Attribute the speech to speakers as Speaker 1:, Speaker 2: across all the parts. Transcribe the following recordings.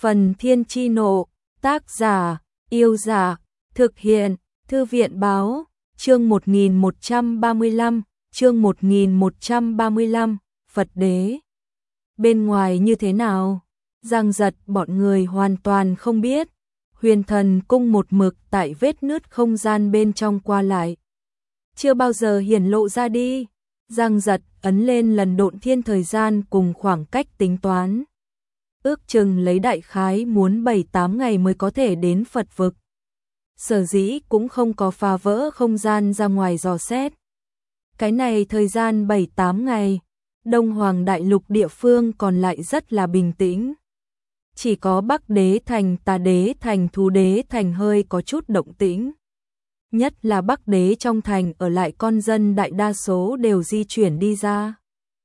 Speaker 1: Phần Thiên Chi Nộ, tác giả, Yêu Giả, thực hiện, Thư viện Báo, chương 1135, chương 1135, Phật Đế. Bên ngoài như thế nào? Giang Giật bọn người hoàn toàn không biết. Huyền Thần Cung một mực tại vết nứt không gian bên trong qua lại, chưa bao giờ hiển lộ ra đi. Giang Giật ấn lên lần độn thiên thời gian cùng khoảng cách tính toán. Ước chừng lấy đại khái muốn 7-8 ngày mới có thể đến Phật vực. Sở dĩ cũng không có phá vỡ không gian ra ngoài dò xét. Cái này thời gian 7-8 ngày, Đông Hoàng Đại Lục địa phương còn lại rất là bình tĩnh. Chỉ có Bắc Đế Thành, Tà Đế Thành, Thú Đế Thành hơi có chút động tĩnh. Nhất là Bắc Đế trong thành ở lại con dân đại đa số đều di chuyển đi ra.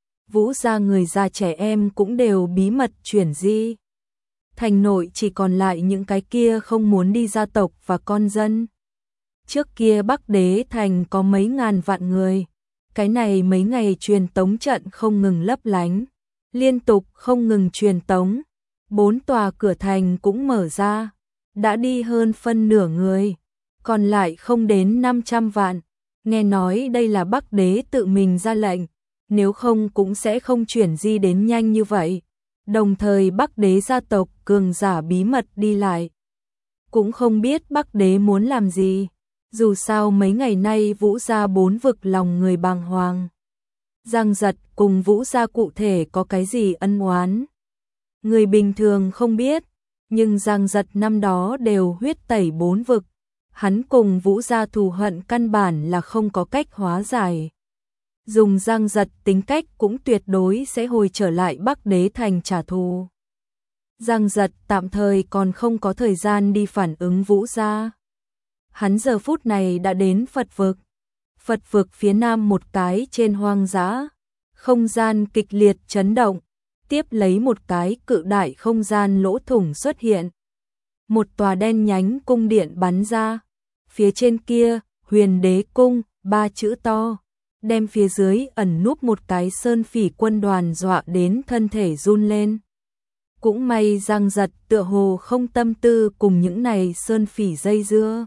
Speaker 1: Vũ gia người già trẻ em cũng đều bí mật chuyển di. Thành nội chỉ còn lại những cái kia không muốn đi gia tộc và con dân. Trước kia Bắc Đế Thành có mấy ngàn vạn người. Cái này mấy ngày truyền tống trận không ngừng lấp lánh, liên tục không ngừng truyền tống. 4 tòa cửa thành cũng mở ra, đã đi hơn phân nửa người, còn lại không đến 500 vạn. Nghe nói đây là Bắc Đế tự mình ra lệnh, nếu không cũng sẽ không chuyển di đến nhanh như vậy. Đồng thời Bắc Đế gia tộc cường giả bí mật đi lại, cũng không biết Bắc Đế muốn làm gì. Dù sao mấy ngày nay Vũ gia 4 vực lòng người bàng hoàng. Giang Giật cùng Vũ gia cụ thể có cái gì ân oán, người bình thường không biết, nhưng Giang Giật năm đó đều huyết tẩy 4 vực. Hắn cùng Vũ gia thù hận căn bản là không có cách hóa giải. Dùng Giang Giật tính cách cũng tuyệt đối sẽ hồi trở lại Bắc Đế Thành trả thù. Giang Giật tạm thời còn không có thời gian đi phản ứng Vũ gia. Hắn giờ phút này đã đến Phật vực. Phật vực phía nam một cái trên hoang dã, không gian kịch liệt chấn động, tiếp lấy một cái cự đại không gian lỗ thủng xuất hiện. Một tòa đen nhánh cung điện bắn ra, phía trên kia, Huyền Đế Cung, 3 chữ to, đem phía dưới ẩn núp một cái sơn phỉ quân đoàn dọa đến thân thể run lên. Cũng may Giang Giật tựa hồ không tâm tư cùng những này sơn phỉ dây dưa.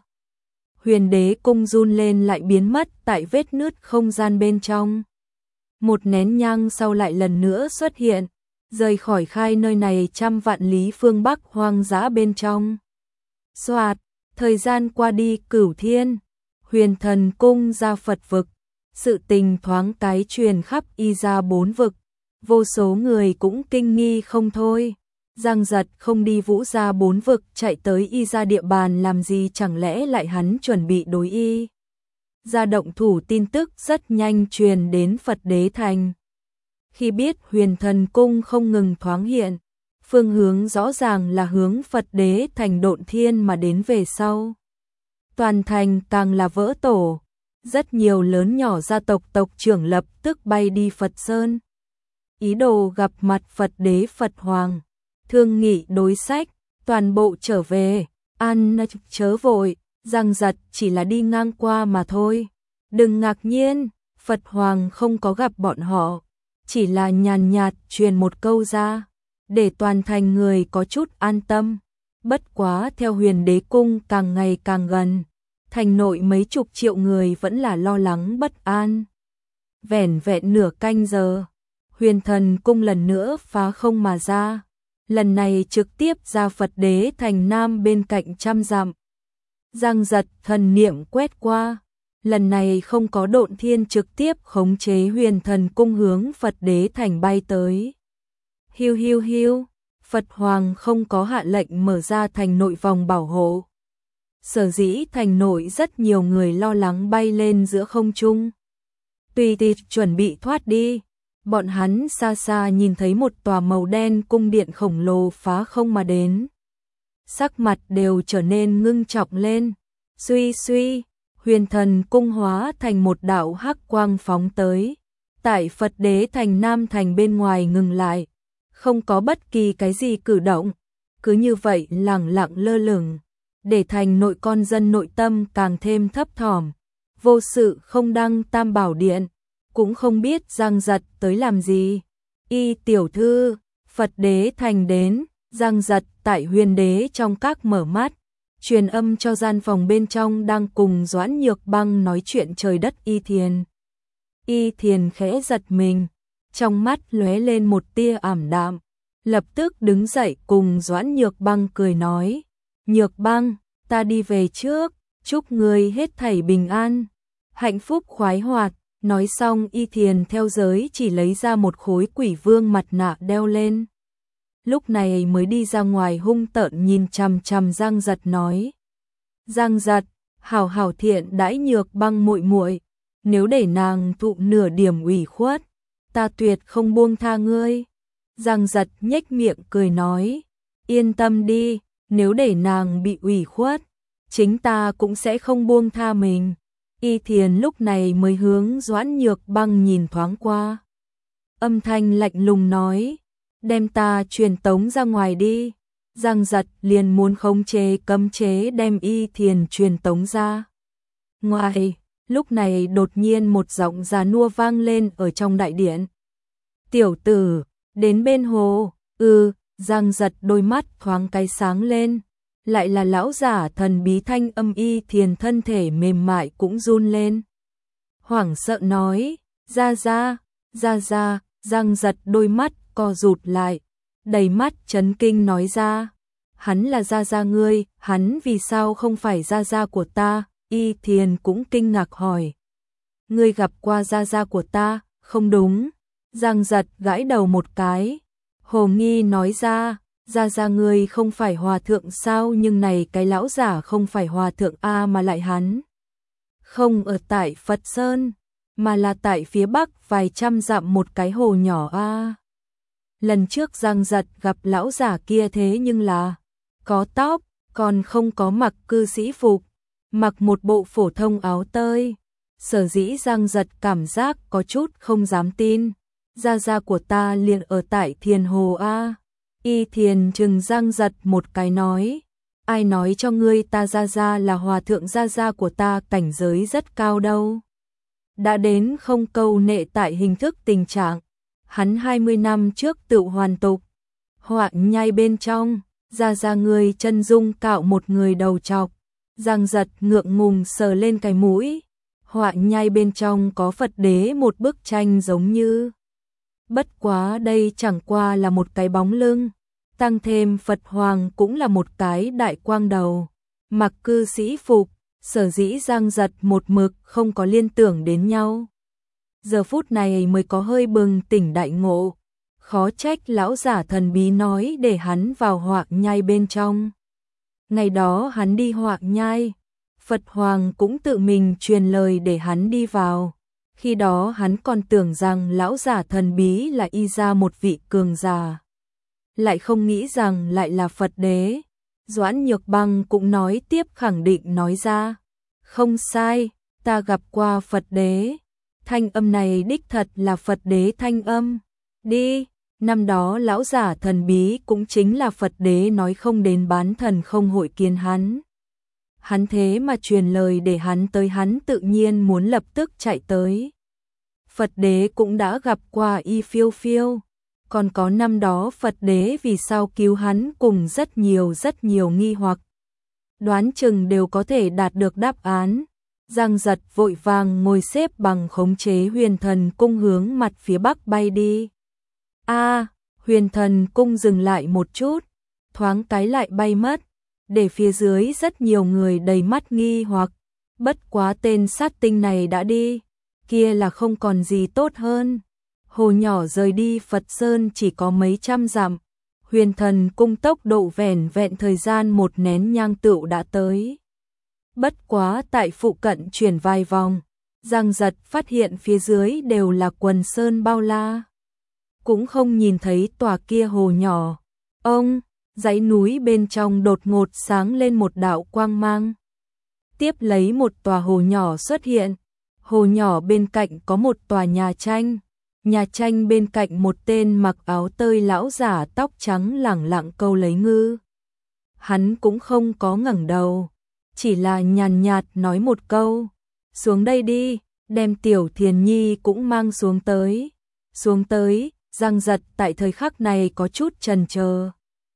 Speaker 1: Huyền Đế Cung run lên lại biến mất tại vết nứt không gian bên trong. Một nén nhang sau lại lần nữa xuất hiện, rời khỏi khai nơi này trăm vạn lý phương Bắc hoang dã bên trong. Soạt, thời gian qua đi cửu thiên, Huyền Thần Cung ra Phật vực, sự tình thoáng cái truyền khắp y ra 4 vực, vô số người cũng kinh nghi không thôi. Giang Giật không đi Vũ gia 4 vực chạy tới y ra địa bàn làm gì, chẳng lẽ lại hắn chuẩn bị đối y ra động thủ. Tin tức rất nhanh truyền đến Phật Đế Thành. Khi biết Huyền Thần Cung không ngừng thoáng hiện, phương hướng rõ ràng là hướng Phật Đế Thành độn thiên mà đến về sau. Toàn thành càng là vỡ tổ, rất nhiều lớn nhỏ gia tộc tộc trưởng lập tức bay đi Phật Sơn. Ý đồ gặp mặt Phật Đế Phật Hoàng, thương nghị đối sách, toàn bộ trở về, an chớ vội, Giang Giật chỉ là đi ngang qua mà thôi. Đừng ngạc nhiên, Phật Hoàng không có gặp bọn họ, chỉ là nhàn nhạt truyền một câu ra, để toàn thành người có chút an tâm. Bất quá theo Huyền Đế Cung càng ngày càng gần, thành nội mấy chục triệu người vẫn là lo lắng bất an. Vẻn vẹn nửa canh giờ, Huyền Thần Cung lần nữa phá không mà ra. Lần này trực tiếp ra Phật Đế Thành Nam bên cạnh trăm dặm. Giang Giật thần niệm quét qua, lần này không có độn thiên trực tiếp khống chế Huyền Thần Cung hướng Phật Đế Thành bay tới. Hiu hiu hiu, Phật Hoàng không có hạ lệnh mở ra thành nội vòng bảo hộ. Sở dĩ thành nội rất nhiều người lo lắng bay lên giữa không trung. Tùy tiệc chuẩn bị thoát đi. Bọn hắn xa xa nhìn thấy một tòa màu đen cung điện khổng lồ phá không mà đến. Sắc mặt đều trở nên ngưng trọng lên. Suy suy, Huyền Thần Cung hóa thành một đạo hắc quang phóng tới. Tại Phật Đế Thành Nam thành bên ngoài ngừng lại. Không có bất kỳ cái gì cử động. Cứ như vậy lẳng lặng lơ lửng. Để thành nội con dân nội tâm càng thêm thấp thỏm. Vô sự không đăng Tam Bảo Điện. Cũng không biết Giang Giật tới làm gì. Y tiểu thư, Phật Đế Thành đến, Giang Giật tại Huyền Đế trong các mở mắt, truyền âm cho gian phòng bên trong đang cùng Doãn Nhược Băng nói chuyện trời đất Y Thiền. Y Thiền khẽ giật mình, trong mắt lóe lên một tia ảm đạm, lập tức đứng dậy cùng Doãn Nhược Băng cười nói, Nhược Băng, ta đi về trước, chúc người hết thảy bình an, hạnh phúc khoái hoạt. Nói xong Y Thiền theo giới chỉ lấy ra một khối quỷ vương mặt nạ đeo lên. Lúc này mới đi ra ngoài hung tợn nhìn chằm chằm Giang Giật nói. Giang Giật, hảo hảo thiện đãi Nhược Băng muội muội, nếu để nàng thụ nửa điểm ủy khuất, ta tuyệt không buông tha ngươi. Giang Giật nhếch miệng cười nói, yên tâm đi, nếu để nàng bị ủy khuất, chính ta cũng sẽ không buông tha mình. Y Thiền lúc này mới hướng Doãn Nhược Băng nhìn thoáng qua. Âm thanh lạnh lùng nói, đem ta truyền tống ra ngoài đi. Giang Giật liền muốn khống chế cấm chế đem Y Thiền truyền tống ra ngoài. Lúc này đột nhiên một giọng già nua vang lên ở trong đại điện. Tiểu tử, đến bên hồ. Giang Giật đôi mắt thoáng cái sáng lên. Lại là lão giả thần bí thanh âm. Y Thiền thân thể mềm mại cũng run lên. Hoảng sợ nói, ra. Giang Giật đôi mắt co rụt lại, đầy mắt chấn kinh nói ra, hắn là gia ngươi, hắn vì sao không phải gia của ta? Y Thiền cũng kinh ngạc hỏi, ngươi gặp qua gia của ta? Không đúng. Giang Giật gãi đầu một cái, hồ nghi nói ra, gia ngươi không phải hòa thượng sao? Nhưng này cái lão giả không phải hòa thượng a, mà lại hắn không ở tại Phật Sơn, mà là tại phía bắc vài trăm dặm một cái hồ nhỏ a. Lần trước Giang Giật gặp lão giả kia thế nhưng là có tóc, còn không có mặc cư sĩ phục, mặc một bộ phổ thông áo tơi. Sở dĩ Giang Giật cảm giác có chút không dám tin. Gia của ta liền ở tại Thiền Hồ a. Y Thiền trừng Giang Giật một cái nói, ai nói cho ngươi ta gia là hòa thượng? Gia của ta cảnh giới rất cao đâu. Đã đến không câu nệ tại hình thức tình trạng. Hắn 20 năm trước tự hoàn tục. Họa nhai bên trong, gia người chân dung cạo một người đầu trọc. Giang Giật ngượng ngùng sờ lên cái mũi. Họa nhai bên trong có Phật đế một bức tranh giống như. Bất quá đây chẳng qua là một cái bóng lưng. Tăng thêm Phật Hoàng cũng là một cái đại quang đầu. Mặc cư sĩ phục, sở dĩ Giang Giật một mực không có liên tưởng đến nhau. Giờ phút này mới có hơi bừng tỉnh đại ngộ. Khó trách lão giả thần bí nói để hắn vào Họa nhai bên trong. Ngày đó hắn đi Họa nhai, Phật Hoàng cũng tự mình truyền lời để hắn đi vào. Khi đó hắn còn tưởng rằng lão giả thần bí là y ra một vị cường giả. Lại không nghĩ rằng lại là Phật đế. Doãn Nhược Băng cũng nói tiếp khẳng định nói ra. Không sai, ta gặp qua Phật đế. Thanh âm này đích thật là Phật đế thanh âm. Đi, năm đó lão giả thần bí cũng chính là Phật đế nói không đến bán thần không hội kiến hắn. Hắn thế mà truyền lời để hắn tới, hắn tự nhiên muốn lập tức chạy tới. Phật đế cũng đã gặp qua Y Phiêu Phiêu. Còn có năm đó Phật đế vì sao cứu hắn cùng rất nhiều nghi hoặc. Đoán chừng đều có thể đạt được đáp án. Giang Giật vội vàng ngồi xếp bằng khống chế Huyền Thần cung hướng mặt phía bắc bay đi. Huyền Thần cung dừng lại một chút, thoáng cái lại bay mất, để phía dưới rất nhiều người đầy mắt nghi hoặc. Bất quá tên sát tinh này đã đi, kia là không còn gì tốt hơn. Hồ nhỏ rời đi Phật Sơn chỉ có mấy trăm dặm. Huyền Thần cung tốc độ vẻn vẹn thời gian một nén nhang tựu đã tới. Bất quá tại phụ cận chuyển vài vòng, Giang Giật phát hiện phía dưới đều là quần sơn bao la. Cũng không nhìn thấy tòa kia hồ nhỏ. Dãy núi bên trong đột ngột sáng lên một đạo quang mang. Tiếp lấy một tòa hồ nhỏ xuất hiện. Hồ nhỏ bên cạnh có một tòa nhà tranh. Nhà tranh bên cạnh một tên mặc áo tơi lão giả tóc trắng lẳng lặng câu lấy ngư. Hắn cũng không có ngẩng đầu, chỉ là nhàn nhạt nói một câu, xuống đây đi, đem Tiểu Thiền Nhi cũng mang xuống tới. Xuống tới, Giang Giật tại thời khắc này có chút chần chờ.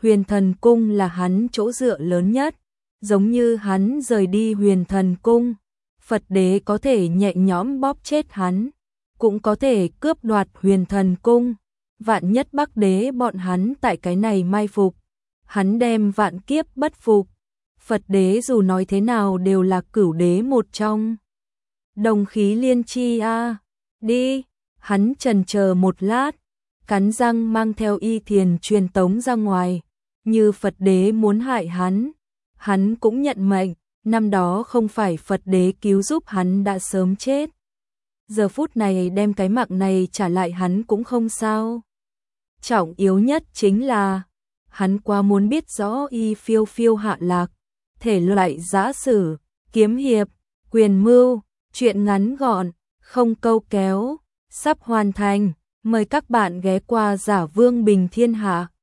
Speaker 1: Huyền Thần Cung là hắn chỗ dựa lớn nhất, giống như hắn rời đi Huyền Thần Cung, Phật đế có thể nhẹ nhõm bóp chết hắn, cũng có thể cướp đoạt Huyền Thần Cung, vạn nhất Bắc đế bọn hắn tại cái này mai phục, hắn đem vạn kiếp bất phục. Phật đế dù nói thế nào đều là cửu đế một trong. Đồng khí liên chi a, đi, hắn chần chờ một lát, cắn răng mang theo Y Thiền truyền tống ra ngoài, như Phật đế muốn hại hắn cũng nhận mệnh, năm đó không phải Phật đế cứu giúp hắn đã sớm chết. Giờ phút này đem cái mạng này trả lại hắn cũng không sao. Trọng yếu nhất chính là, hắn quá muốn biết rõ Y Phiêu Phiêu hạ lạc, thể loại giã sử, kiếm hiệp, quyền mưu, chuyện ngắn gọn, không câu kéo, sắp hoàn thành, mời các bạn ghé qua Giả Vương Bình Thiên Hạ.